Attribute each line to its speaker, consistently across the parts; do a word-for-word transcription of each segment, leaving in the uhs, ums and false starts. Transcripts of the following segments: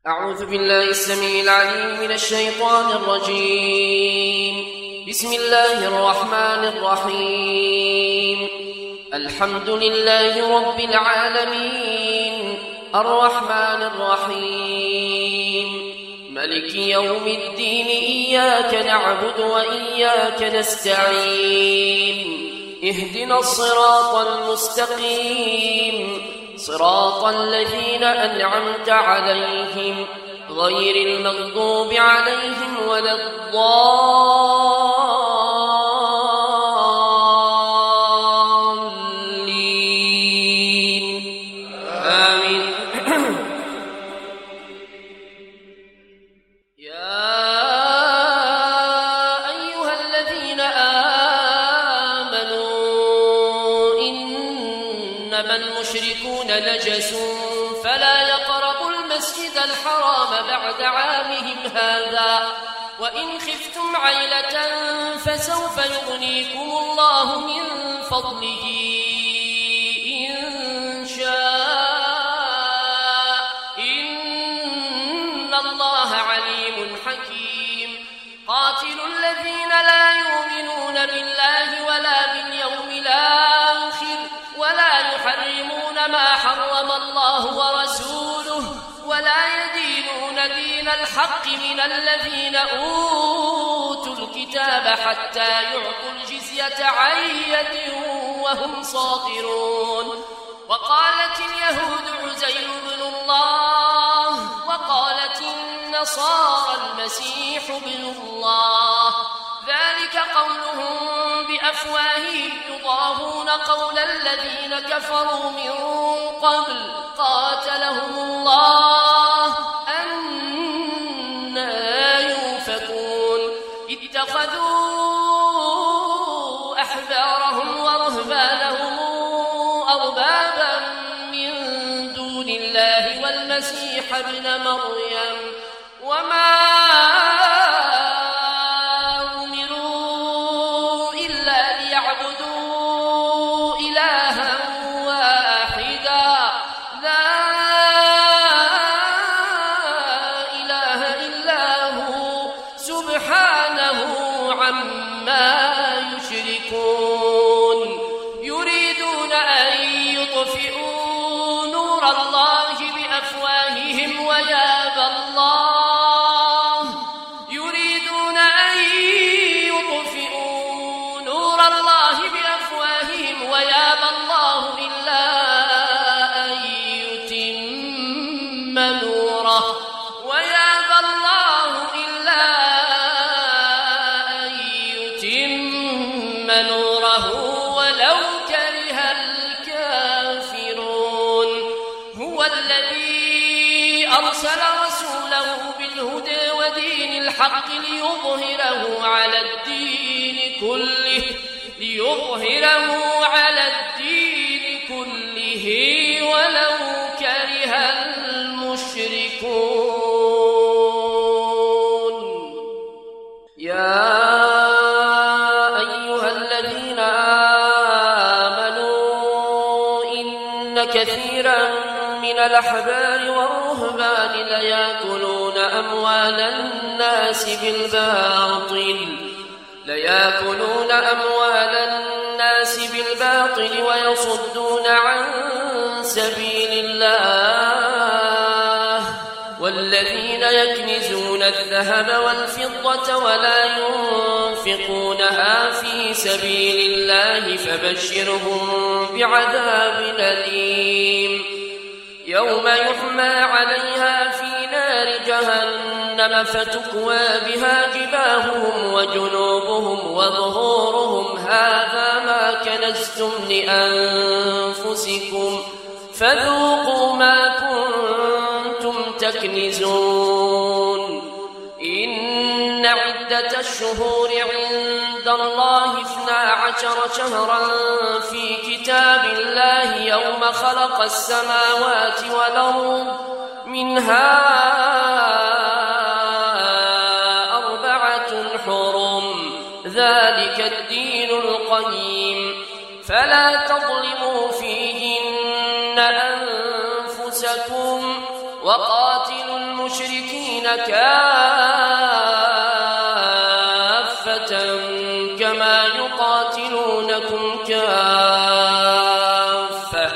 Speaker 1: أعوذ بالله السميع العليم من الشيطان الرجيم. بسم الله الرحمن الرحيم. الحمد لله رب العالمين الرحمن الرحيم ملك يوم الدين. إياك نعبد وإياك نستعين. اهدنا الصراط المستقيم صراط الذين أنعمت عليهم غير المغضوب عليهم ولا الضالين. آمين. يا أيها الذين آمنوا إنما المشركون نجس فلا يقربوا المسجد الحرام بعد عامهم هذا وإن خفتم عيلة فسوف يغنيكم الله من فضله إن شاء إن الله عليم حكيم. قاتلوا الذين لا يؤمنون بالله ولا باليوم الآخر ولا يحرمون ما حرم الله ورسوله ولا يدينون دين الحق من الذين أوتوا الكتاب حتى يعطوا الجزية عن يد وهم صاغرون. وقالت اليهود عزير بن الله وقالت النصارى المسيح بن الله ذلك قولهم بأفواههم يضاهون قول الذين كفروا من قبل قاتلهم الله أنى يؤفكون. اتخذوا أحبارهم ورهبانهم أربابا من دون الله والمسيح ابن مريم وما أرسل رسوله بالهدى ودين الحق ليظهره على الدين كله ليظهره على الدين كله ولو كره المشركون. يا أيها الذين آمنوا إن كثيرا من الأحبار والرهبان ليأكلون أموال الناس بالباطل ليأكلون أموال الناس بالباطل ويصدون عن سبيل الله. والذين يكنزون الذهب والفضة ولا ينفقونها في سبيل الله فبشرهم بعذاب أليم يوم يحمى عليها في نار جهنم فتكوى بها جباههم وجنوبهم وظهورهم هذا ما كنزتم لأنفسكم فذوقوا ما كنتم تكنزون. إن عدة الشهور عند الله اثنا عشر شهرا في كتاب الله يوم خلق السماوات والأرض منها أربعة حرم ذلك الدين القيم فلا تظلموا فيهن أنفسكم وقاتلوا المشركين كافة كما يقاتلونكم كافة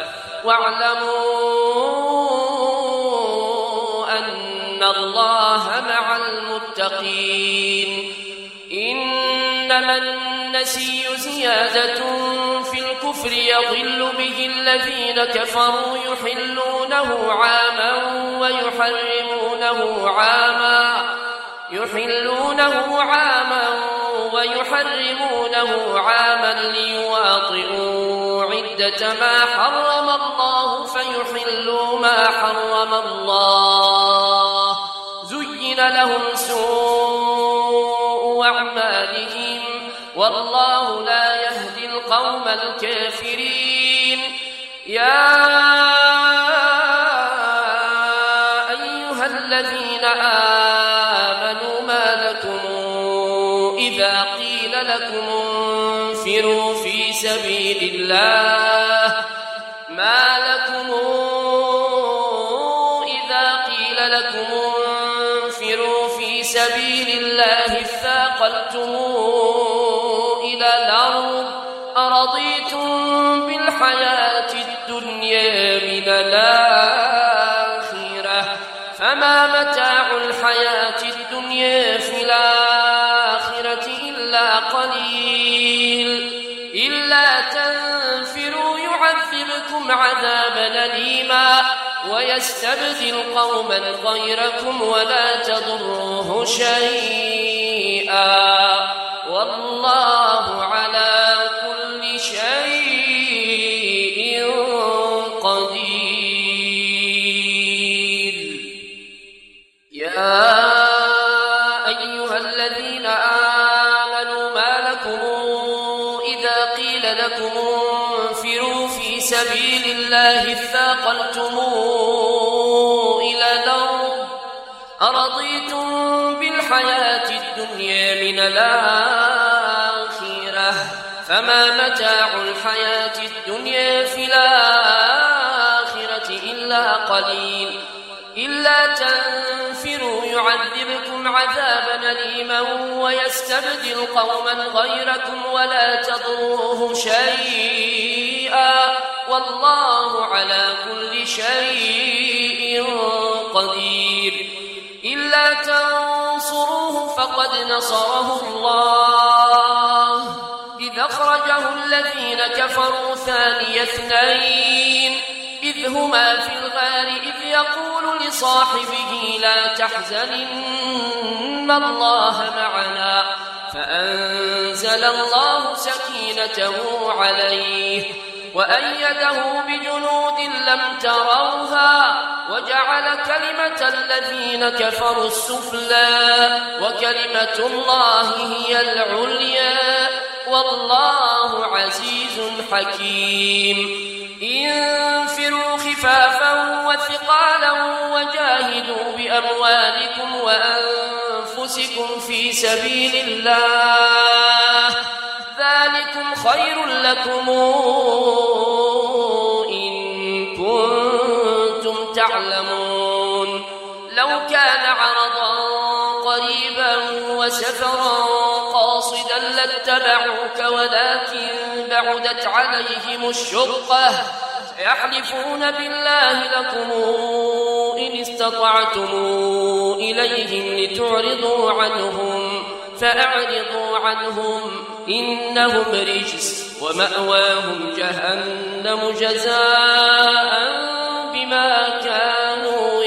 Speaker 1: واعلموا أن الله مع المتقين. إنما النسي زيادة في الكفر يضل به الذين كفروا يحلونه عاما ويحرمونه عاما يحلونه عاما ويحرمونه عاما ليواطئوا عدة ما حرم الله فيحلوا ما حرم الله. زين لهم سوء أعمالهم والله لا يهدي القوم الكافرين. يا أيها الذين آمنوا ما لكم إذا قيل لكم انفروا في سبيل الله ما لكم إذا قيل لكم انفروا في سبيل الله اثاقلتم إلى الأرض أرضيتم بالحياة الدنيا من الآخرة فما متاع الحياة الدنيا في الآخرة إلا قليل. إلا تنفروا يعذبكم عذابا أليما ويستبدل قوما غيركم ولا تضروه شيئا والله على كل شيء قدير. يا أيها الذين آمنوا ما لكم إذا قيل لكم انفروا في سبيل الله اثاقلتم إلى الأرض أرضيتم بالحياة الدنيا من الآخرة فما متاع الحياة الدنيا في الآخرة إلا قليل. إلا تنفروا يعذبكم عذابا أليما ويستبدل قوما غيركم ولا تضروه شيئا والله على كل شيء قدير. إلا تنصروه فقد نصره الله إذ أخرجه الذين كفروا ثاني اثنين إذ هما في الغار إذ يقول لصاحبه لا تحزن إن الله معنا فأنزل الله سكينته عليه وأيده بجنود لم تروها وجعل كلمة الذين كفروا السفلى وكلمة الله هي العليا والله عزيز حكيم. انفروا خفافا وثقالا وجاهدوا بأموالكم وأنفسكم في سبيل الله ذلكم خير لكم إن كنتم تعلمون. لو كان عرضا قريبا وسفرا قاصدا لاتبعوك ولكن بعدت عليهم الشقة سيحلفون بالله لكم إن استطعتم إليهم لتعرضوا عنهم فأعرضوا عنهم إنهم رجس ومأواهم جهنم جزاء بما كانوا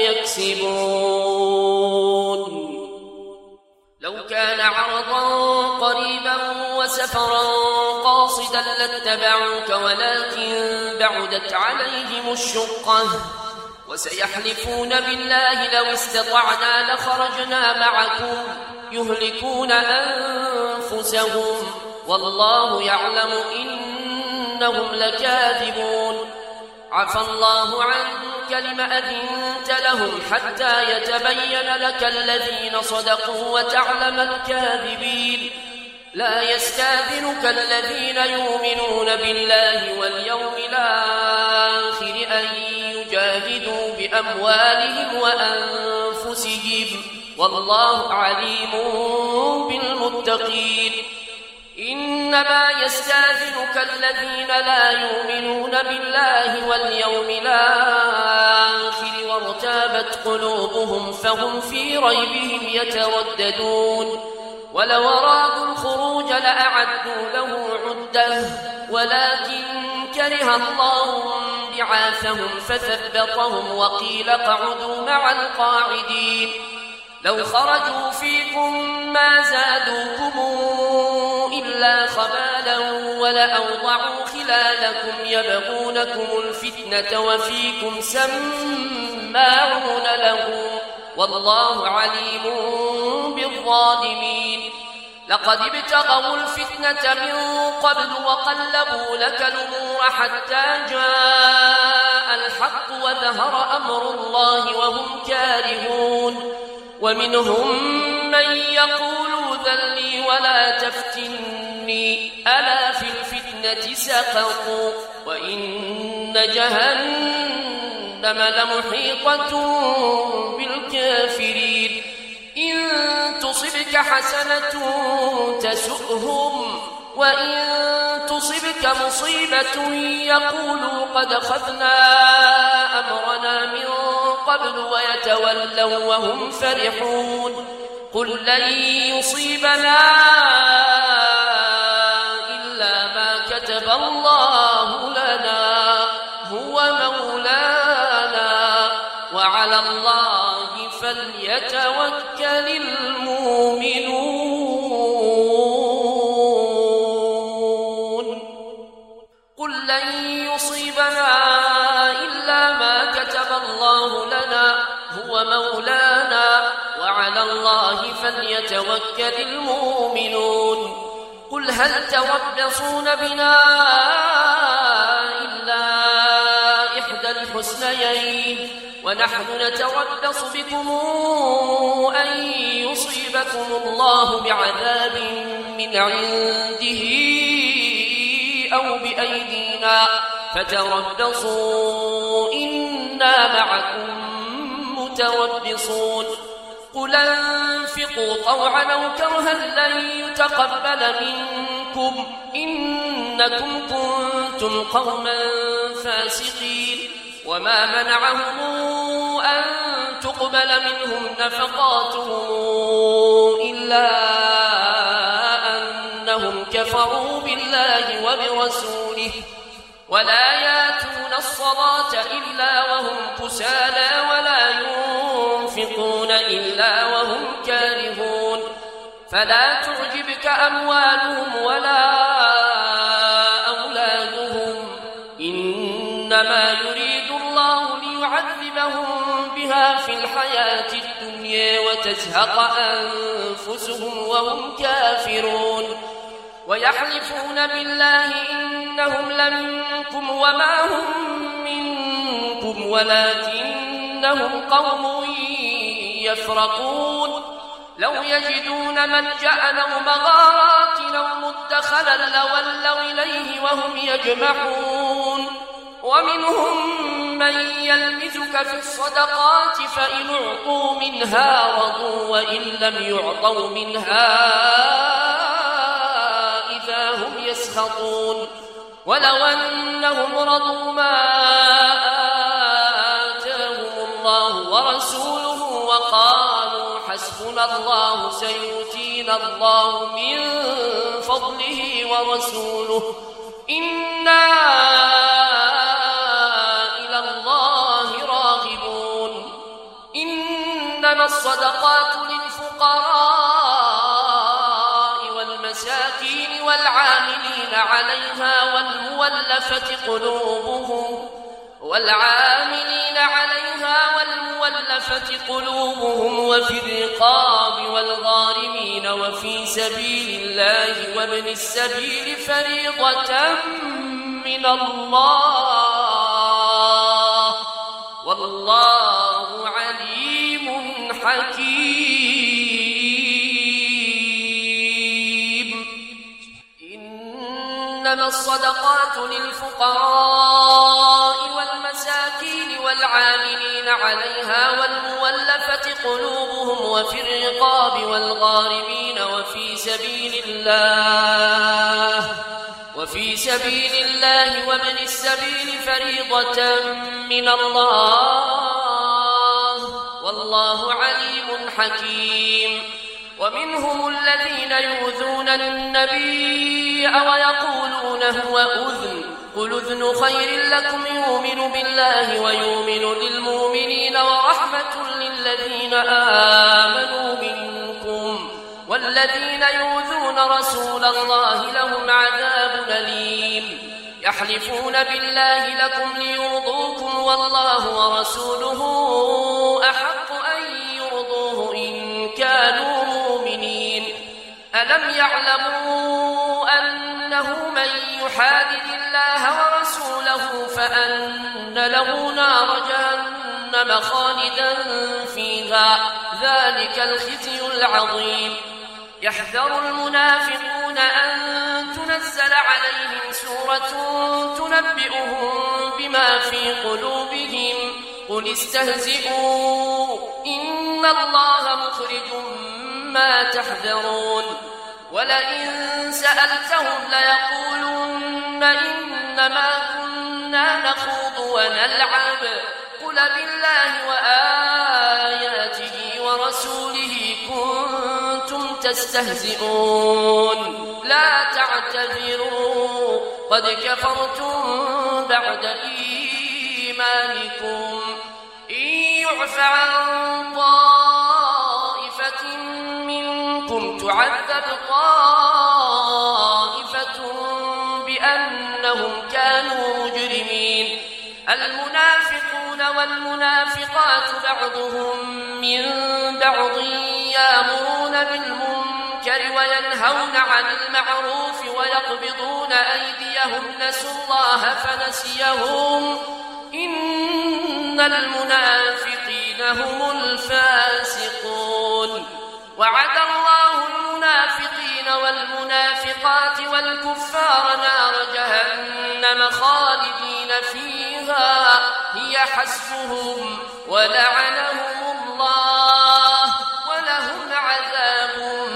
Speaker 1: يكسبون. لو كان عرضا قريبا وسفرا قاصدا لاتبعوك ولكن بعدت عليهم الشقة وسيحلفون بالله لو استطعنا لخرجنا معكم يهلكون أنفسهم والله يعلم إنهم لكاذبون. عفى الله عنك لم أذنت لهم حتى يتبين لك الذين صدقوا وتعلم الكاذبين. لا يستأذنك الذين يؤمنون بالله واليوم الآخر أن يجاهدوا بأموالهم وأنفسهم أنفسهم والله عليم بالمتقين. إنما يستأذنك الذين لا يؤمنون بالله واليوم الآخر وارتابت قلوبهم فهم في ريبهم يترددون. ولو أرادوا الخروج لأعدوا له عدة ولكن كره الله بعاثهم فثبطهم وقيل اقعدوا مع القاعدين. لو خرجوا فيكم ما زادوكم إلا خبالا ولأوضعوا خلالكم يبغونكم الفتنة وفيكم سماعون لهم والله عليم بالظالمين. لقد ابتغوا الفتنة من قبل وقلبوا لك الأمور حتى جاء الحق وظهر أمر الله وهم كارهون. ومنهم من يقول ذلي ولا تفتني ألا في الفتنة سقطوا وإن جهنم لمحيطة بالكافرين. إن تصبك حسنة تسؤهم وإن تصبك مصيبة يقولوا قد أخذنا أمرنا من قبل ويتولوا وهم فرحون. قل لن يصيبنا إلا ما كتب الله لنا هو مولانا وعلى الله فليتوكل المؤمنون. قل لن يصيبنا إلا ما كتب الله لنا هو مولانا وعلى الله فليتوكل المؤمنون. قل هل تربصون بنا إلا إحدى الحسنيين ونحن نتربص بكم أن يصيبكم الله بعذاب من عنده أو بأيدينا فتربصوا إنا معكم متربصون. قل انفقوا طوعا أو كرها لن يتقبل منكم إنكم كنتم قوما فاسقين. وما منعهم أن تقبل منهم نفقاتهم إلا أنهم كفروا بالله وبرسوله ولا ياتون الصلاة إلا وهم كسالى ولا ينفقون إلا وهم كارهون. فلا تعجبك أموالهم ولا أولادهم إنما يريد الله ليعذبهم بها في الحياة الدنيا وتزهق أنفسهم وهم كافرون. ويحلفون بالله إنهم لمنكم وما هم منكم ولكنهم قوم يفرقون. لو يجدون ملجأ أو مغارات أو مدخلا لولوا إليه وهم يجمعون. ومنهم من يلمزك في الصدقات فإن أعطوا منها رضوا وإن لم يعطوا منها إذا هم يسخطون. ولو أنهم رضوا ما آتاهم الله ورسوله وقالوا حسبنا الله سيؤتينا الله من فضله ورسوله إنا إلى الله راغبون. إنما الصدقات للفقراء والمساكين والعاملين عليها والمولفة قلوبهم والعاملين عليها والمولفة قلوبهم وفي الرقاب والغارمين وفي سبيل الله وابن السبيل فريضة من الله والله عليم حكيم. إنما الصدقات للفقراء والمساكين والمساكين والعاملين عليها والمولفة قلوبهم وفي الرقاب والغارمين وفي سبيل الله وفي سبيل الله وابن السبيل فريضة من الله والله عليم حكيم. ومنهم الذين يؤذون النبي ويقولون هو أذن قل أذن خير لكم يؤمن بالله ويؤمن للمؤمنين ورحمة للذين آمنوا منكم والذين يؤذون رسول الله لهم عذاب أليم. يحلفون بالله لكم ليرضوكم والله ورسوله أحق أن يرضوه إن كانوا مؤمنين. ألم يعلموا أنه من يحادد الله ورسوله فأن له نار جهنم خالدا فيها ذلك الخزي العظيم. يحذر المنافقون أن تنزل عليهم سورة تنبئهم بما في قلوبهم قل استهزئوا إن الله مخرج ما تحذرون. ولئن سألتهم ليقولن إنما كنا نخوض ونلعب قل بالله وآياته ورسوله كنتم تستهزئون لا تعتذروا قد كفرتم بعد إيمانكم إن يعف عن طائفة منكم تعذب طائفة بأنهم كانوا مجرمين. المنافقون والمنافقات بعضهم من بعض يأمرون بالمنكر وينهون عن المعروف ويقبضون أيديهم نسوا الله فنسيهم إن المنافقين هم الفاسقون. وعد الله المنافقين والمنافقات والكفار نار جهنم خالدين فيها هي حسبهم ولعنهم الله ولهم عذاب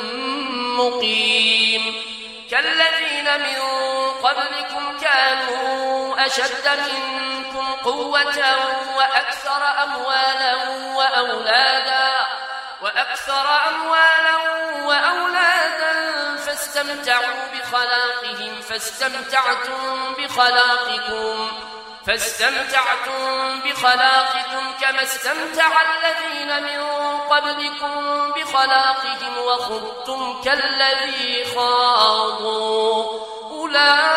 Speaker 1: مقيم. كالذين من قبلكم كانوا أشد منكم قوة وأكثر أموالا وأولادا وأكثر أموالا وأولادا فاستمتعوا بخلاقهم فاستمتعتم بخلاقكم فاستمتعتم بخلاقكم كما استمتع الذين من قبلكم بخلاقهم وخضتم كالذي خاضوا أولئك